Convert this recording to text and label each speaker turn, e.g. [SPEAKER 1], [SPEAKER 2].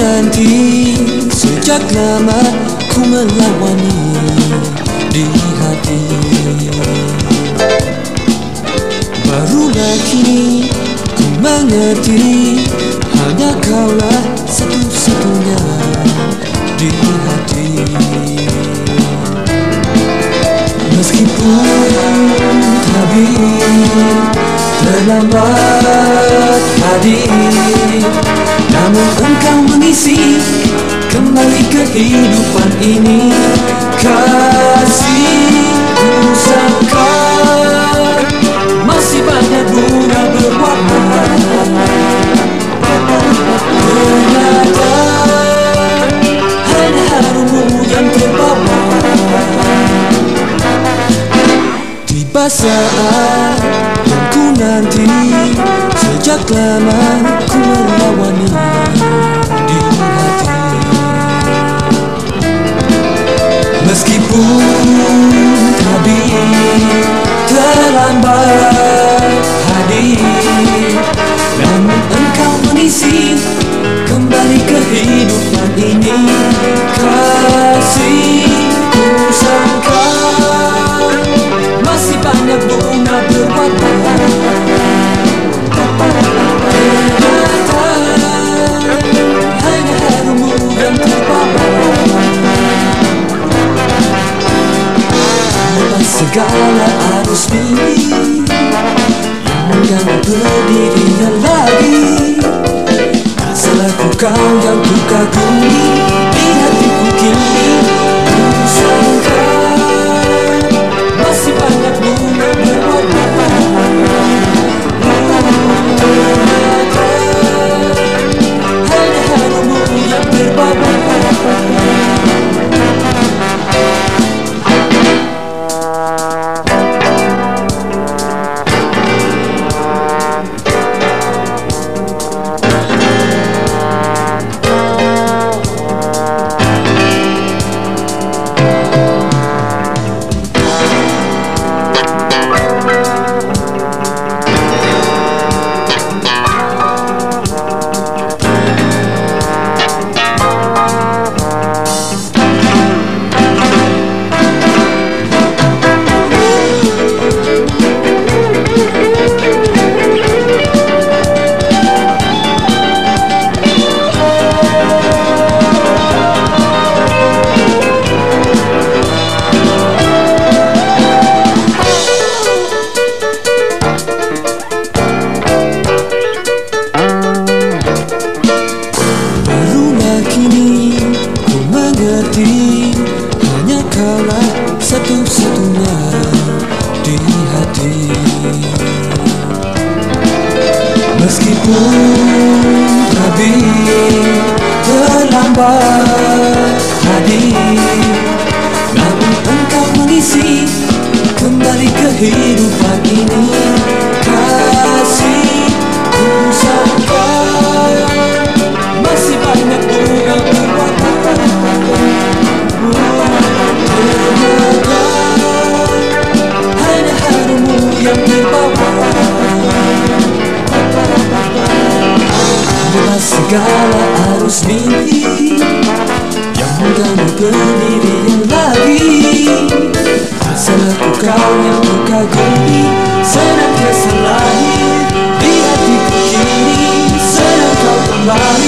[SPEAKER 1] nanti sejak lama ku melawani di hati. Barulah kini ku mengerti, hanya kaulah satu-satunya di hati. Meskipun tabir terlambat hadir, namun engkau mengisi kembali kehidupan ini. Kasihku sangka masih banyak bunga berwarna, ternyata hanya harummu yang terbawa. Tiba saat yang ku nanti, sejak lama ku melawani di hati. Meskipun tabir terlambat hadir, namun engkau mengisi kembali kehidupan ini. Kasihku sangka masih banyak bunga berwarna, ternyata hanya harummu yang terbawa. Lepas segala arus mimpi yang mengganggu berdirinya lagi, tak salahku kau yang ku kagumi di hatiku kini. Ku sangka masih banyak bunga berwarna, ternyata hanya harummu yang terbawa. Hanya kaulah satu-satunya di hati. Meskipun tabir terlambat hadir, namun engkau mengisi kembali kehidupan ini. Kasihku sangka masih banyak bunga berwarna, ternyata hanya harummu yang terbawa. Lepas segala arus mimpi yang mengganggu pendirian lagi, tak salahku kau yang ku kagumi senantiasa lahir di hatiku kini. Senang kau kembali